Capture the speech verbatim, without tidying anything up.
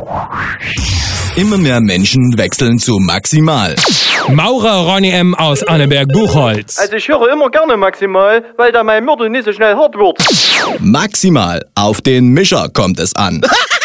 Immer mehr Menschen wechseln zu Maximal. Maurer Ronny M. aus Anneberg-Buchholz. Also ich höre immer gerne Maximal, weil da mein Mörder nicht so schnell hart wird. Maximal, auf den Mischer kommt es an.